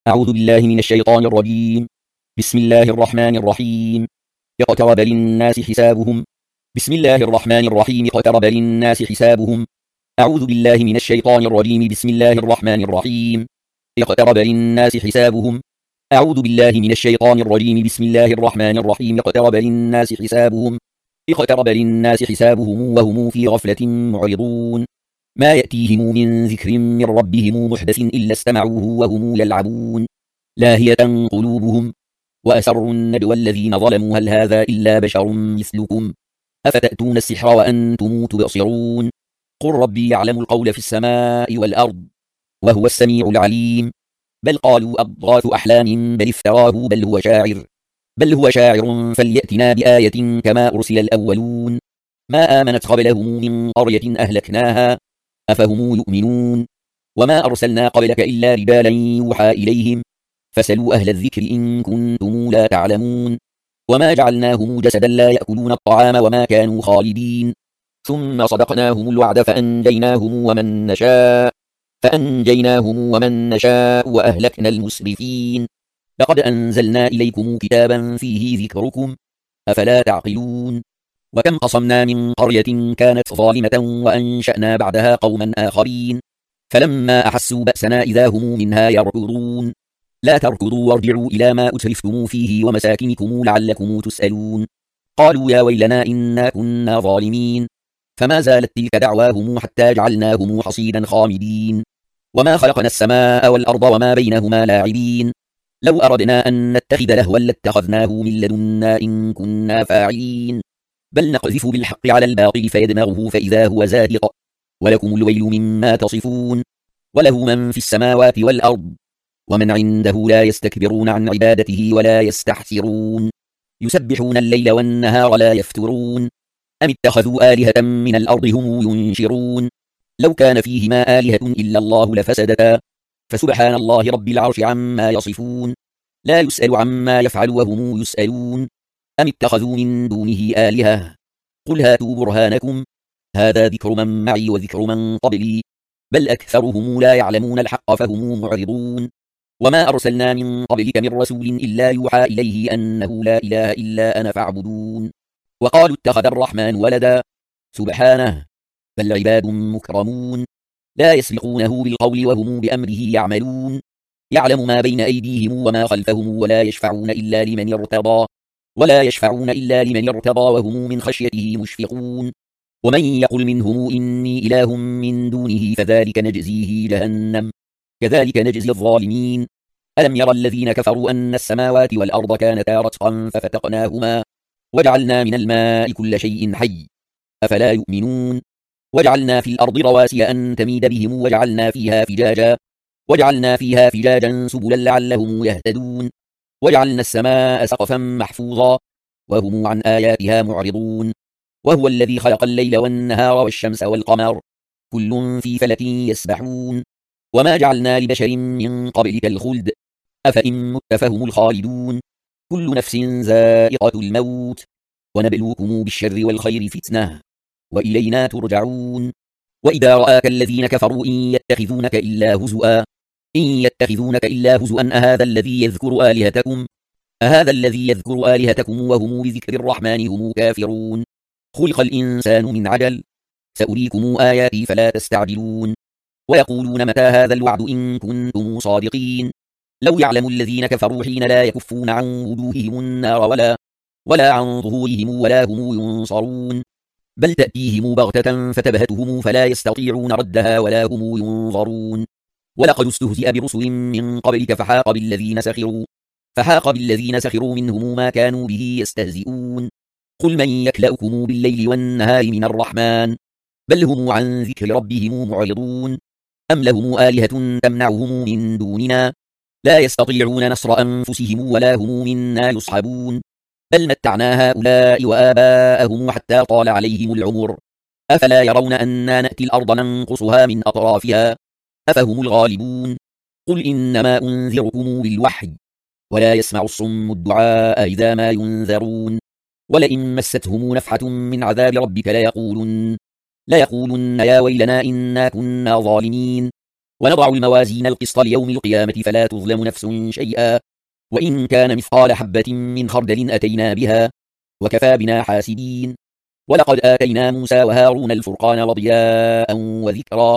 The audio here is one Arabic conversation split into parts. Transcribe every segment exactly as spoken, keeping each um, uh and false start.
أعوذ بالله من الشيطان الرجيم. بسم الله الرحمن الرحيم. اقترب للناس حسابهم. بسم الله الرحمن الرحيم. اقترب للناس حسابهم. أعوذ بالله من الشيطان الرجيم. بسم الله الرحمن الرحيم. اقترب للناس حسابهم. أعوذ بالله من الشيطان الرجيم. بسم الله الرحمن الرحيم. اقترب للناس حسابهم. اقترب للناس حسابهم وهم في غفلة معرضون. ما يأتيهم من ذكر من ربهم محدث إلا استمعوه وهم يلعبون لاهية قلوبهم وأسروا النجوى الذين ظلموا هل هذا إلا بشر مثلكم أفتأتون السحر وأنتم تبصرون قل ربي يعلم القول في السماء والأرض وهو السميع العليم بل قالوا أضغاث أحلام بل افتراه بل هو شاعر بل هو شاعر فليأتنا بآية كما أرسل الأولون ما آمنت قبلهم من قرية أهلكناها أفهم يؤمنون وما أرسلنا قبلك إلا رجالا يوحى إليهم فسلوا أهل الذكر إن كنتم لا تعلمون وما جعلناهم جسدا لا يأكلون الطعام وما كانوا خالدين ثم صدقناهم الوعد فأنجيناهم ومن نشاء فأنجيناهم ومن نشاء وأهلكنا المسرفين لقد أنزلنا إليكم كتابا فيه ذكركم أفلا تعقلون وكم قصمنا من قرية كانت ظالمة وأنشأنا بعدها قوما آخرين فلما أحسوا بأسنا إذا هم منها يركضون لا تركضوا وارجعوا إلى ما أترفتم فيه ومساكنكم لعلكم تسألون قالوا يا ويلنا إنا كنا ظالمين فما زالت تلك دعواهم حتى جعلناهم حصيدا خامدين وما خلقنا السماء والأرض وما بينهما لاعبين لو أردنا أن نتخذ لهوا لاتخذناه من لدنا إن كنا فاعلين بل نقذف بالحق على الباطل فيدمغه فإذا هو زاهق ولكم الويل مما تصفون وله من في السماوات والأرض ومن عنده لا يستكبرون عن عبادته ولا يستحسرون يسبحون الليل والنهار لا يفترون أم اتخذوا آلهة من الأرض هم ينشرون لو كان فيهما آلهة إلا الله لفسدتا فسبحان الله رب العرش عما يصفون لا يسأل عما يفعل وهم يسألون أم اتخذوا من دونه آلهة قل هاتوا برهانكم هذا ذكر من معي وذكر من قبلي بل أكثرهم لا يعلمون الحق فهم معرضون وما أرسلنا من قبلك من رسول إلا يوحى إليه أنه لا إله إلا أنا فاعبدون وقالوا اتخذ الرحمن ولدا سبحانه بل عباد مكرمون لا يسبقونه بالقول وهم بأمره يعملون يعلم ما بين أيديهم وما خلفهم ولا يشفعون إلا لمن ارتضى ولا يشفعون إلا لمن ارتضى وهم من خشيته مشفقون ومن يقل منهم إني إله من دونه فذلك نجزيه جهنم كذلك نجزي الظالمين ألم ير الذين كفروا أن السماوات والأرض كانتا رتقا ففتقناهما وجعلنا من الماء كل شيء حي أفلا يؤمنون وجعلنا في الأرض رواسي أن تميد بهم وجعلنا فيها فجاجا وجعلنا فيها فجاجا سبلا لعلهم يهتدون وجعلنا السماء سقفا محفوظا وهم عن آياتها معرضون وهو الذي خلق الليل والنهار والشمس والقمر كل في فلك يسبحون وما جعلنا لبشر من قبلك الخلد أفإن مت فهم الخالدون كل نفس زائقة الموت ونبلوكم بالشر والخير فتنة وإلينا ترجعون وإذا رآك الذين كفروا إن يتخذونك إلا هزؤا إن يتخذونك إلا هزؤا أهذا الذي يذكر آلهتكم أهذا الذي يذكر آلهتكم وهم بذكر الرحمن هم كافرون خلق الإنسان من عجل سأريكم آياتي فلا تستعجلون ويقولون متى هذا الوعد إن كنتم صادقين لو يعلم الذين كفروا حين لا يكفون عن وجوههم النار ولا ولا عن ظهورهم ولا هم ينصرون بل تأتيهم بغتة فتبهتهم فلا يستطيعون ردها ولا هم ينظرون ولقد استهزئ برسل من قبلك فحاق بالذين سخروا فحاق بالذين سخروا منهم ما كانوا به يستهزئون قل من يكلأكم بالليل والنهار من الرحمن بل هم عن ذكر ربهم معرضون أم لهم آلهة تمنعهم من دوننا لا يستطيعون نصر أنفسهم ولا هم منا يصحبون بل متعنا هؤلاء وآباءهم حتى طال عليهم العمر أفلا يرون أنا نأتي الأرض ننقصها من أطرافها أفهم الغالبون قل إنما أنذركم بالوحي ولا يسمع الصم الدعاء إذا ما ينذرون ولئن مستهم نفحة من عذاب ربك ليقولن ليقولن يا ويلنا إنا كنا ظالمين ونضع الموازين القسط ليوم القيامة فلا تظلم نفس شيئا وإن كان مثقال حبة من خردل أتينا بها وكفى بنا حاسبين. ولقد آتينا موسى وهارون الفرقان وضياء وذكرا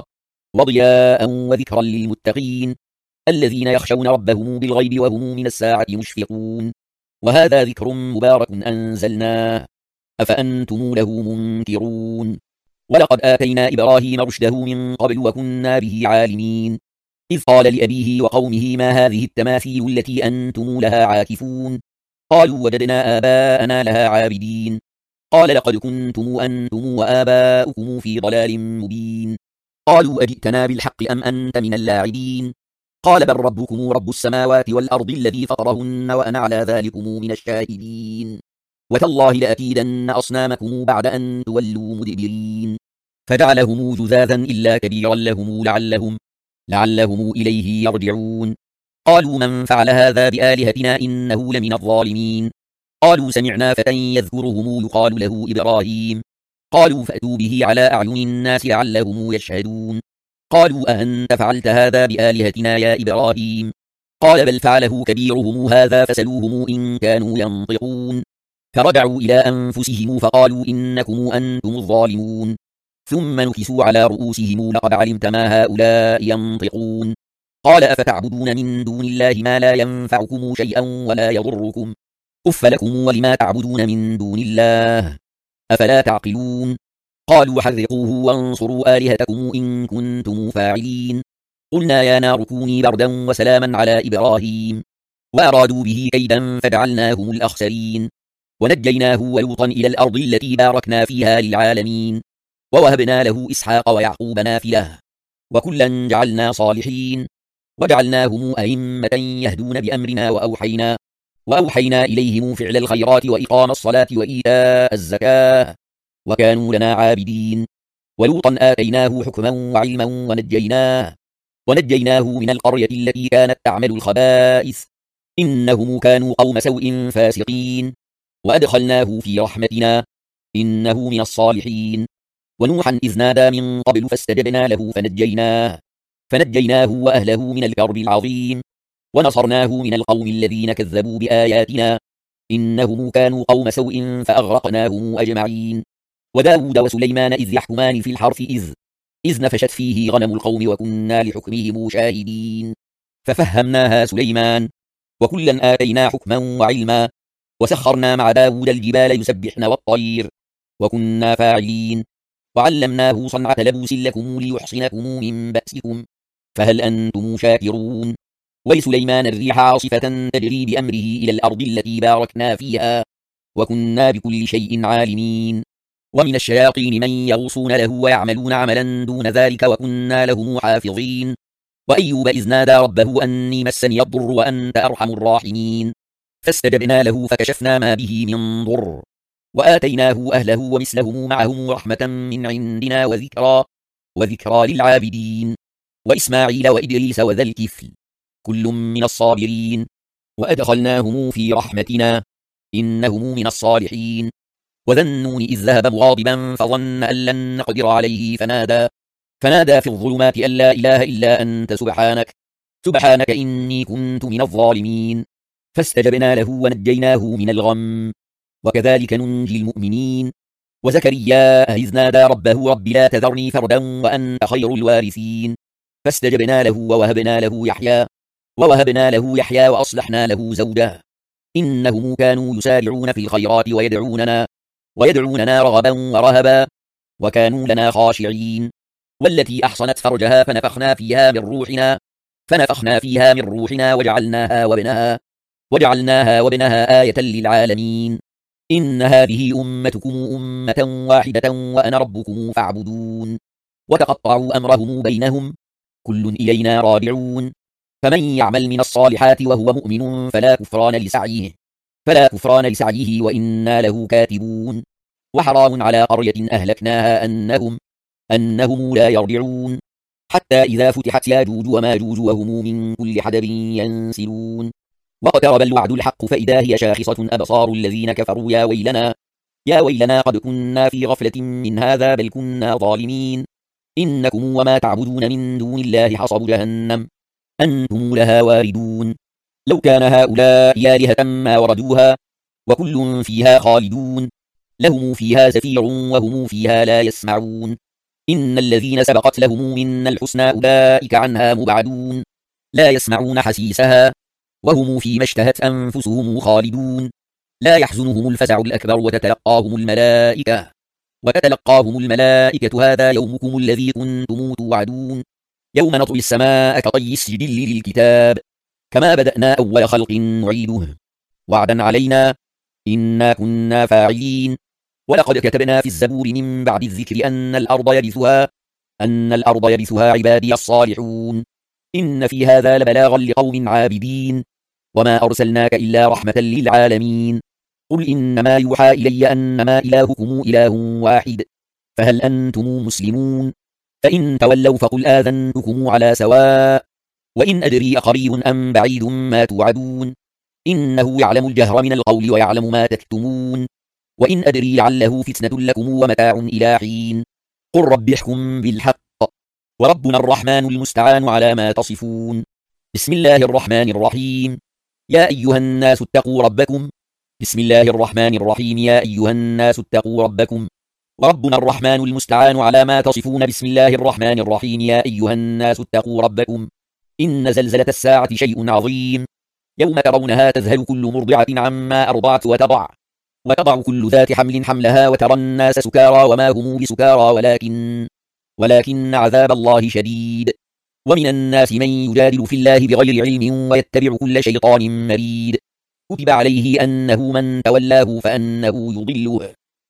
وضياء وذكرا للمتقين الذين يخشون ربهم بالغيب وهم من الساعة مشفقون. وهذا ذكر مبارك أنزلناه أفأنتم له منكرون. ولقد آتينا إبراهيم رشده من قبل وكنا به عالمين إذ قال لأبيه وقومه ما هذه التماثيل التي أنتم لها عاكفون قالوا وجدنا آباءنا لها عابدين قال لقد كنتم أنتم وآباؤكم في ضلال مبين قالوا أجئتنا بالحق أم أنت من اللاعبين قال بل ربكم رب السماوات والأرض الذي فطرهن وأنا على ذلكم من الشاهدين وتالله لأكيدن أصنامكم بعد أن تولوا مدبرين فجعلهم جذاذا إلا كبيرا لهم لعلهم لعلهم إليه يرجعون قالوا من فعل هذا بآلهتنا إنه لمن الظالمين قالوا سمعنا فتى يذكرهم يقال له إبراهيم قالوا فأتوا به على أعين الناس لعلهم يشهدون قالوا أأنت فعلت هذا بآلهتنا يا إبراهيم قال بل فعله كبيرهم هذا فسلوهم إن كانوا ينطقون فرجعوا إلى أنفسهم فقالوا إنكم أنتم الظالمون ثم نكسوا على رؤوسهم لقد علمت ما هؤلاء ينطقون قال أفتعبدون من دون الله ما لا ينفعكم شيئا ولا يضركم أف لكم ولما تعبدون من دون الله أفلا تعقلون قالوا حرقوه وانصروا آلهتكم إن كنتم فاعلين قلنا يا نار كوني بردا وسلاما على إبراهيم وأرادوا به كيدا فجعلناهم الأخسرين ونجيناه ولوطا إلى الأرض التي باركنا فيها للعالمين ووهبنا له إسحاق ويعقوب نافلة وكلا جعلنا صالحين وجعلناهم أئمة يهدون بأمرنا وأوحينا وأوحينا إليهم فعل الخيرات وإقام الصلاة وإيتاء الزكاة وكانوا لنا عابدين ولوطا آتيناه حكما وعلما ونجيناه ونجيناه من القرية التي كانت تعمل الخبائث إنهم كانوا قوم سوء فاسقين وأدخلناه في رحمتنا إنه من الصالحين ونوحا إذ نادى من قبل فاستجبنا له فنجيناه فنجيناه وأهله من الكرب العظيم ونصرناه من القوم الذين كذبوا بآياتنا إنهم كانوا قوم سوء فأغرقناهم أجمعين وداود وسليمان إذ يحكمان في الحرث إذ إذ نفشت فيه غنم القوم وكنا لحكمهم شاهدين ففهمناها سليمان وكلا آتينا حكما وعلما وسخرنا مع داود الجبال يسبحن والطير وكنا فاعلين وعلمناه صنعة لبوس لكم ليحصنكم من بأسكم فهل أنتم شاكرون ولسليمان الريح عاصفة تجري بأمره إلى الأرض التي باركنا فيها وكنا بكل شيء عالمين ومن الشياطين من يغوصون له ويعملون عملا دون ذلك وكنا له حافظين وأيوب إذ نادى ربه أني مسني الضر وأنت أرحم الراحمين فاستجبنا له فكشفنا ما به من ضر وآتيناه أهله ومثلهم معهم رحمة من عندنا وذكرى وذكرى للعابدين وإسماعيل وإدريس وذا الكفل كل من الصابرين وأدخلناهم في رحمتنا إنهم من الصالحين وذا النون إذ ذهب مغاضبا فظن أن لن نقدر عليه فنادى فنادى في الظلمات أن لا إله إلا أنت سبحانك سبحانك إني كنت من الظالمين فاستجبنا له ونجيناه من الغم وكذلك ننجي المؤمنين وزكريا إذ نادى ربه رب لا تذرني فردا وأنت خير الوارثين فاستجبنا له ووهبنا له يحيى ووهبنا له يحيى وأصلحنا له زوجه إنهم كانوا يسارعون في الخيرات ويدعوننا ويدعوننا رغبا ورهبا وكانوا لنا خاشعين والتي أحصنت فرجها فنفخنا فيها من روحنا فنفخنا فيها من روحنا وجعلناها وابنها وجعلناها وابنها آية للعالمين إن هذه أمتكم أمة واحدة وأنا ربكم فاعبدون وتقطعوا أمرهم بينهم كل إلينا راجعون فمن يعمل من الصالحات وهو مؤمن فلا كفران لسعيه فلا كفران لسعيه وإنا له كاتبون وحرام على قرية أهلكناها أنهم أنهم لا يرجعون حتى إذا فتحت ياجوج وماجوج وهم من كل حدب ينسلون واقترب الوعد الحق فإذا هي شاخصة أبصار الذين كفروا يا ويلنا يا ويلنا قد كنا في غفلة من هذا بل كنا ظالمين إنكم وما تعبدون من دون الله حصب جهنم أنتم لها واردون لو كان هؤلاء آلهة ما وردوها وكل فيها خالدون لهم فيها زفير وهم فيها لا يسمعون إن الذين سبقت لهم منا الحسنى أولئك عنها مبعدون لا يسمعون حسيسها وهم فيما اشتهت أنفسهم خالدون لا يحزنهم الفزع الأكبر وتتلقاهم الملائكة وتتلقاهم الملائكة هذا يومكم الذي كنتم توعدون يوم نطوي السماء كطي السجل للكتاب كما بدأنا أول خلق نعيده وعدا علينا إنا كنا فاعلين ولقد كتبنا في الزبور من بعد الذكر أن الأرض يرثها أن الأرض يرثها عبادي الصالحون إن في هذا لبلاغا لقوم عابدين وما أرسلناك إلا رحمة للعالمين قل إنما يوحى إلي أنما إلهكم إله واحد فهل أنتم مسلمون فإن تولوا فقل آذنتكم على سواء وإن أدري أقريب أم بعيد ما توعدون إنه يعلم الجهر من القول ويعلم ما تكتمون وإن أدري لعله فتنة لكم ومتاع إلى حين قل رب احكم بالحق وربنا الرحمن المستعان على ما تصفون بسم الله الرحمن الرحيم يا أيها الناس اتقوا ربكم بسم الله الرحمن الرحيم يا أيها الناس اتقوا ربكم وربنا الرحمن المستعان على ما تصفون بسم الله الرحمن الرحيم يا أيها الناس اتقوا ربكم إن زلزلة الساعة شيء عظيم يوم ترونها تذهل كل مرضعة عما أرضعت وتضع وتضع كل ذات حمل حملها وترى الناس سكارى وما هم بسكارى ولكن ولكن عذاب الله شديد ومن الناس من يجادل في الله بغير علم ويتبع كل شيطان مريد كتب عليه أنه من تولاه فأنه يضله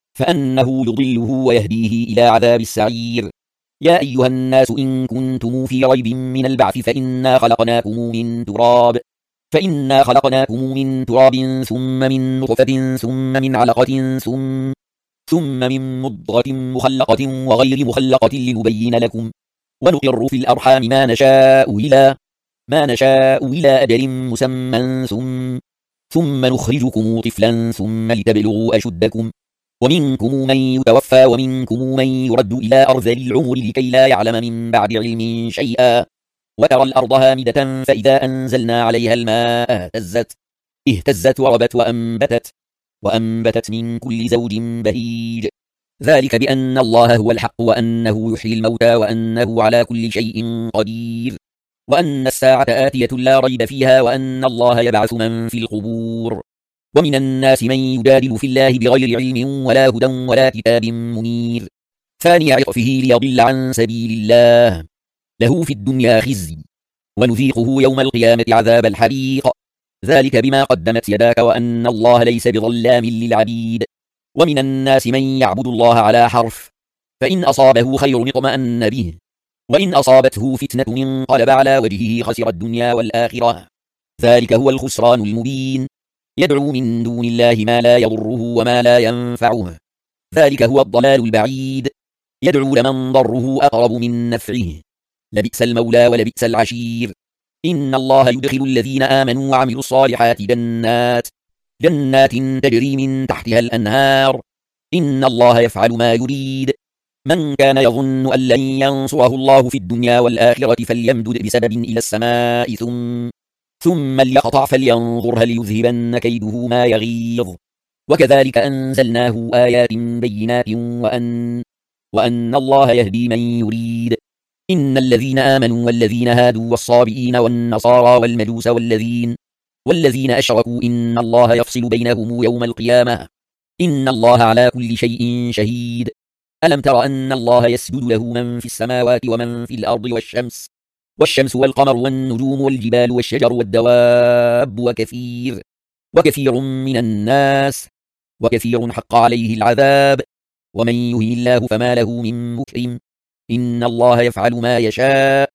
فأنه يضله ويهديه إلى عذاب السعير يا أيها الناس إن كنتم في ريب من البعث فإنا خلقناكم من تراب فإنا خلقناكم من تراب ثم من نطفة ثم من علقة ثم ثم من مضغة مخلقة وغير مخلقة لنبين لكم ونقر في الأرحام ما نشاء إلى ما نشاء إلى أجل مسمى ثم ثم نخرجكم طفلا ثم لتبلغوا أشدكم ومنكم من يتوفى ومنكم من يرد إلى أرذل العمر لكي لا يعلم من بعد علم شيئا وترى الأرض هامدة فإذا أنزلنا عليها الماء اهتزت اهتزت وربت وأنبتت وأنبتت من كل زوج بهيج ذلك بأن الله هو الحق وأنه يحيي الموتى وأنه على كل شيء قدير وأن الساعة آتية لا ريب فيها وأن الله يبعث من في القبور ومن الناس من يجادل في الله بغير علم ولا هدى ولا كتاب منير ثاني عطفه ليضل عن سبيل الله له في الدنيا خزي ونذيقه يوم القيامة عذاب الحريق ذلك بما قدمت يداك وأن الله ليس بظلام للعبيد ومن الناس من يعبد الله على حرف فإن أصابه خير اطمأن به وإن أصابته فتنة انقلب على وجهه خسر الدنيا والآخرة ذلك هو الخسران المبين يدعو من دون الله ما لا يضره وما لا ينفعه ذلك هو الضلال البعيد يدعو لمن ضره أقرب من نفعه لبئس المولى ولبئس العشير إن الله يدخل الذين آمنوا وعملوا الصالحات جنات جنات تجري من تحتها الأنهار إن الله يفعل ما يريد من كان يظن أن لن ينصره الله في الدنيا والآخرة فليمدد بسبب إلى السماء ثم ثم ليقطع فلينظر هل يذهبن كيده ما يغيظ وكذلك أنزلناه آيات بينات وأن وأن الله يهدي من يريد إن الذين آمنوا والذين هادوا والصابئين والنصارى والمجوس والذين والذين أشركوا إن الله يفصل بينهم يوم القيامة إن الله على كل شيء شهيد ألم تر أن الله يسجد له من في السماوات ومن في الأرض والشمس والشمس والقمر والنجوم والجبال والشجر والدواب وكثير وكثير من الناس وكثير حق عليه العذاب ومن يهن الله فما له من مكرم إن الله يفعل ما يشاء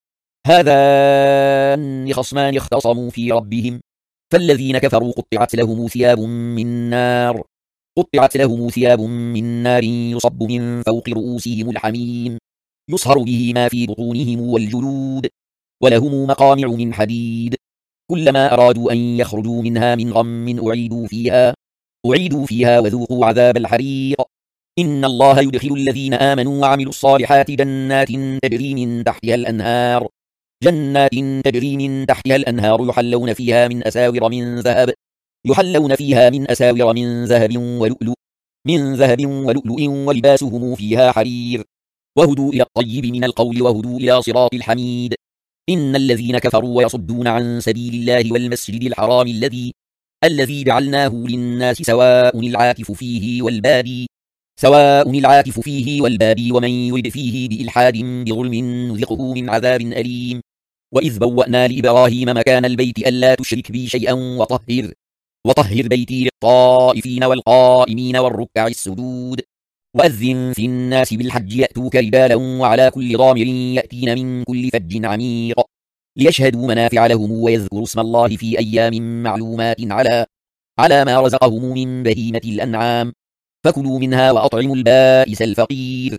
هذان خصمان اختصموا في ربهم فالذين كفروا قطعت لهم ثياب من نار قطعت لهم ثياب من نار يصب من فوق رؤوسهم الحميم يصهر به ما في بطونهم والجلود ولهم مقامع من حديد كلما أرادوا أن يخرجوا منها من غم أعيدوا فيها أعيدوا فيها وذوقوا عذاب الحريق إن الله يدخل الذين آمنوا وعملوا الصالحات جنات تجري من تحتها الأنهار جنات تجري من تحتها الأنهار يحلون فيها من أساور من ذهب يحلون فيها من أساور من ذهب ولؤلؤ من ذهب ولؤلؤ ولباسهم فيها حرير وهدوا إلى الطيب من القول وهدوا إلى صراط الحميد. إن الذين كفروا ويصدون عن سبيل الله والمسجد الحرام الذي الذي جعلناه للناس سواء العاكف فيه والبادي سواء العاكف فيه والبادي ومن يرد فيه بإلحاد بظلم نذقه من عذاب أليم. وإذ بوأنا لإبراهيم مكان البيت ألا تشرك بي شيئا وطهر وطهر بيتي للطائفين والقائمين والركع السجود. وأذن في الناس بالحج يأتوك رجالا وعلى كل ضامر يأتين من كل فج عميق ليشهدوا منافع لهم ويذكروا اسم الله في أيام معلومات على على ما رزقهم من بهيمة الأنعام فكلوا منها وأطعموا البائس الفقير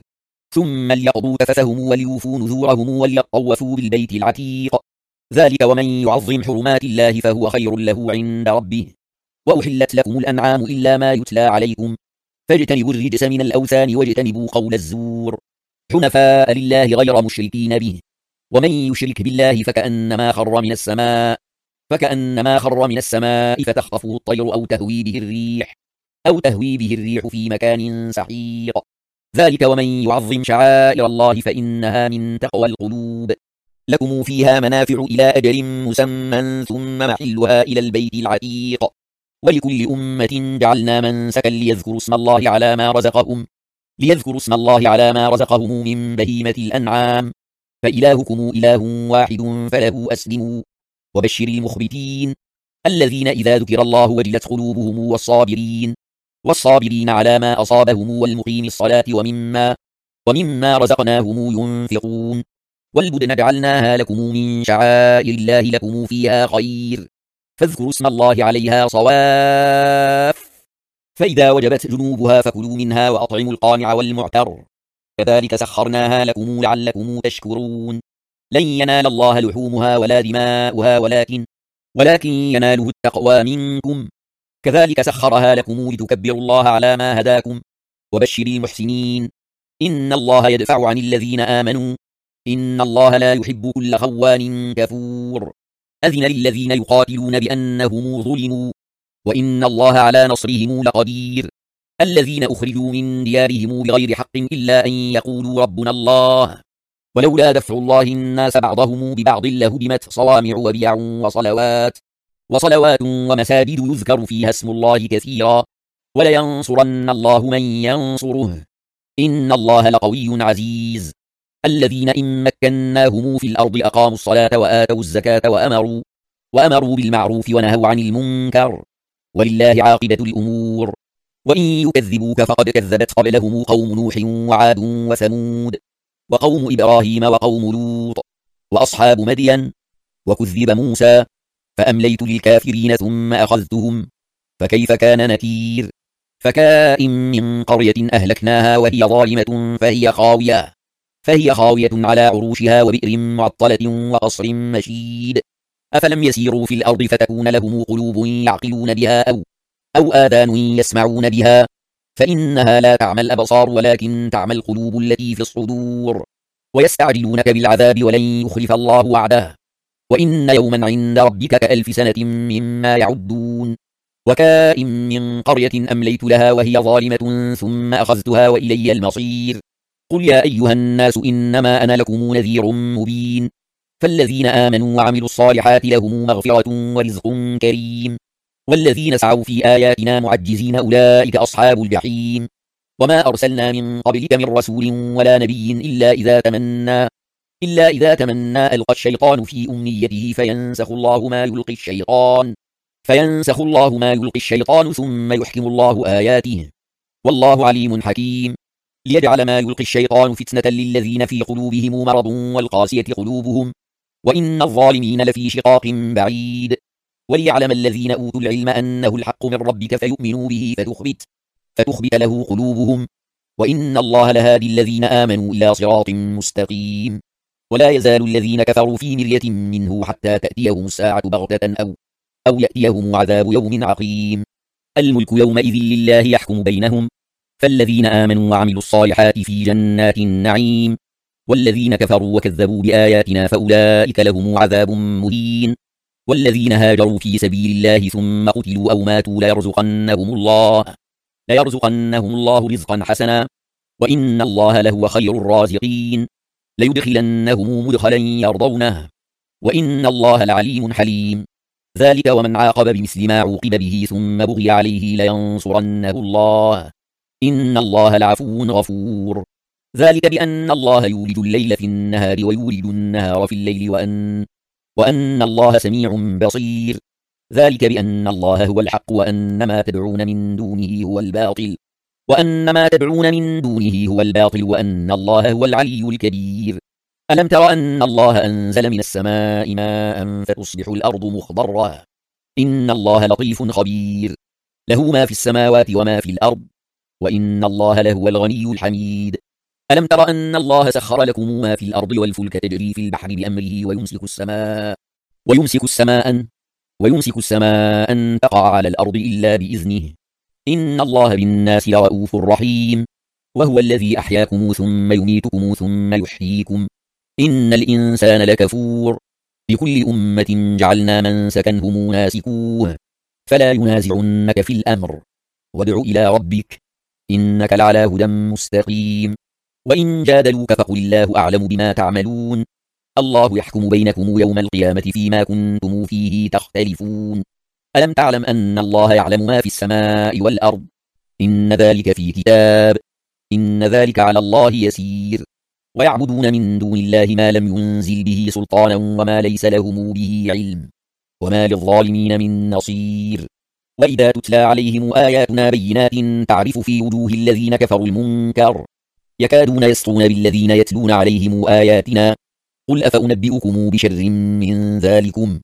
ثم ليقضوا تفثهم وليوفوا نذورهم وليطوفوا بالبيت العتيق ذلك ومن يعظم حرمات الله فهو خير له عند ربه. وأحلت لكم الأنعام إلا ما يتلى عليكم فاجتنبوا الرجس من الأوثان واجتنبوا قول الزور حنفاء لله غير مشركين به ومن يشرك بالله فكأنما خر من السماء فكأنما خر من السماء فتخطفه الطير أو تهوي به الريح أو تهوي به الريح في مكان سحيق ذلك ومن يعظم شعائر الله فإنها من تقوى القلوب. لكم فيها منافع إلى أجل مسمى ثم محلها إلى البيت العتيق ولكل أمة جعلنا منسكا ليذكروا اسم الله على ما رزقهم ليذكروا اسم الله على ما رزقهم من بهيمة الأنعام فإلهكم إله واحد فله أسلموا. وبشر المخبتين الذين إذا ذكر الله وجلت قلوبهم والصابرين والصابرين على ما أصابهم والمقيم الصلاة ومما ومما رزقناهم ينفقون. والبدن جعلناها لكم من شعائر الله لكم فيها خير فاذكروا اسم الله عليها صواف فإذا وجبت جنوبها فكلوا منها وأطعموا القانع والمعتر كذلك سخرناها لكم لعلكم تشكرون. لن ينال الله لحومها ولا دماؤها ولكن ولكن يناله التقوى منكم كذلك سخرها لكم لتكبروا الله على ما هداكم. وبشر المحسنين إن الله يدفع عن الذين آمنوا إن الله لا يحب كل خوان كفور. أذن للذين يقاتلون بأنهم ظلموا وإن الله على نصرهم لقدير. الذين أخرجوا من ديارهم بغير حق إلا أن يقولوا ربنا الله ولولا دفع الله الناس بعضهم ببعض لهدمت صوامع وبيع وصلوات وصلوات ومساجد يذكر فيها اسم الله كثيرا ولينصرن الله من ينصره إن الله لقوي عزيز. الذين إن مكناهم في الأرض أقاموا الصلاة وآتوا الزكاة وأمروا وأمروا بالمعروف ونهوا عن المنكر ولله عاقبة الأمور. وإن يكذبوك فقد كذبت قبلهم قوم نوح وعاد وثمود وقوم إبراهيم وقوم لوط وأصحاب مدين وكذب موسى فأمليت للكافرين ثم أخذتهم فكيف كان نكير. فكائن من قرية أهلكناها وهي ظالمة فهي خاوية فهي خاوية على عروشها وبئر معطلة وقصر مشيد أفلم يسيروا في الأرض فتكون لهم قلوب يعقلون بها أو أو آذان يسمعون بها فإنها لا تعمى الأبصار ولكن تعمى القلوب التي في الصدور. ويستعجلونك بالعذاب ولن يخلف الله وعده وإن يوما عند ربك كألف سنة مما يعدون. وكائن من قرية أمليت لها وهي ظالمة ثم أخذتها وإلي المصير. قل يا أيها الناس إنما أنا لكم نذير مبين. فالذين آمنوا وعملوا الصالحات لهم مغفرة ورزق كريم والذين سعوا في آياتنا معجزين أولئك أصحاب الجحيم. وما أرسلنا من قبلك من رسول ولا نبي إلا إذا تمنى إلا إذا تمنى ألقى الشيطان في أمنيته فينسخ الله ما يلقي الشيطان فينسخ الله ما يلقي الشيطان ثم يحكم الله آياته والله عليم حكيم. ليجعل ما يلقي الشيطان فتنة للذين في قلوبهم مرض والقاسية قلوبهم وإن الظالمين لفي شقاق بعيد. وليعلم الذين أوتوا العلم أنه الحق من ربك فيؤمنوا به فتخبت فتخبت له قلوبهم وإن الله لهادي الذين آمنوا إلى صراط مستقيم. ولا يزال الذين كفروا في مرية منه حتى تأتيهم الساعة بغتة أو أو يأتيهم عذاب يوم عقيم. الملك يومئذ لله يحكم بينهم فالذين آمنوا وعملوا الصالحات في جنات النعيم، والذين كفروا وكذبوا بآياتنا فأولئك لهم عذاب مهين. والذين هاجروا في سبيل الله ثم قتلوا أو ماتوا ليرزقنهم الله ليرزقنهم الله رزقا حسنا، وإن الله لهو خير الرازقين. ليدخلنهم مدخلا يرضونه، وإن الله لعليم حليم. ذلك ومن عاقب بمثل ما عوقب به ثم بغي عليه لينصرنه الله، إن الله لعفو غفور. ذلك بأن الله يولج الليل في النهار ويولج النهار في الليل وأن, وأن الله سميع بصير. ذلك بأن الله هو الحق وأن ما تدعون من دونه هو الباطل وأن ما تدعون من دونه هو الباطل وأن الله هو العلي الكبير. ألم تر أن الله أنزل من السماء ماء فتصبح الأرض مخضرة، إن الله لطيف خبير، له ما في السماوات وما في الأرض، وإن الله لهو الغني الحميد. ألم تر أن الله سخر لكم ما في الأرض والفلك تجري في البحر بأمره ويمسك السماء ويمسك السماء ويمسك السماء أن تقع على الأرض إلا بإذنه، إن الله بالناس لرؤوف رحيم. وهو الذي أحياكم ثم يميتكم ثم يحييكم، إن الإنسان لكفور. لكل أمة جعلنا منسكا هم ناسكوه، فلا ينازعنك في الأمر، وادع إلى ربك إنك لعلى هدى مستقيم. وإن جادلوك فقل الله أعلم بما تعملون، الله يحكم بينكم يوم القيامة فيما كنتم فيه تختلفون. ألم تعلم أن الله يعلم ما في السماء والأرض، إن ذلك في كتاب، إن ذلك على الله يسير. ويعبدون من دون الله ما لم ينزل به سلطانا وما ليس لهم به علم، وما للظالمين من نصير. وإذا تتلى عليهم آياتنا بينات تعرف في وجوه الذين كفروا المنكر، يكادون يسطون بالذين يتلون عليهم آياتنا. قل أفأنبئكم بشر من ذلكم،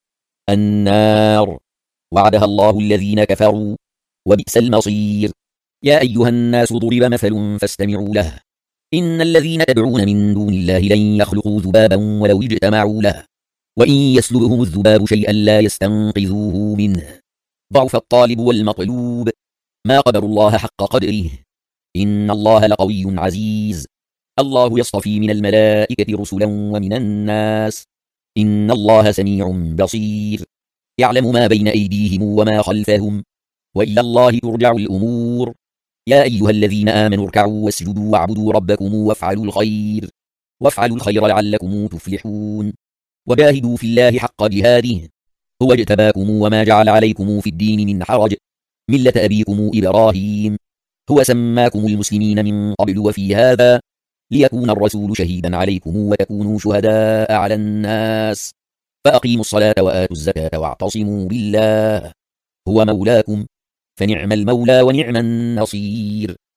النار وعدها الله الذين كفروا، وبئس المصير. يا أيها الناس ضرب مثل فاستمعوا له، إن الذين تدعون من دون الله لن يخلقوا ذبابا ولو اجتمعوا له، وإن يسلبهم الذباب شيئا لا يستنقذوه منه، ضعف الطالب والمطلوب. ما قدر الله حق قدره، إن الله لقوي عزيز. الله يصطفي من الملائكة رسلا ومن الناس، إن الله سميع بصير. يعلم ما بين أيديهم وما خلفهم، وإلى الله ترجع الأمور. يا أيها الذين آمنوا اركعوا واسجدوا واعبدوا ربكم وافعلوا الخير وافعلوا الخير لعلكم تفلحون. وجاهدوا في الله حق جهاده، هو اجتباكم وما جعل عليكم في الدين من حرج، ملة أبيكم إبراهيم، هو سماكم المسلمين من قبل وفي هذا ليكون الرسول شهيدا عليكم وتكونوا شهداء على الناس. فأقيموا الصلاة وآتوا الزكاة واعتصموا بالله، هو مولاكم، فنعم المولى ونعم النصير.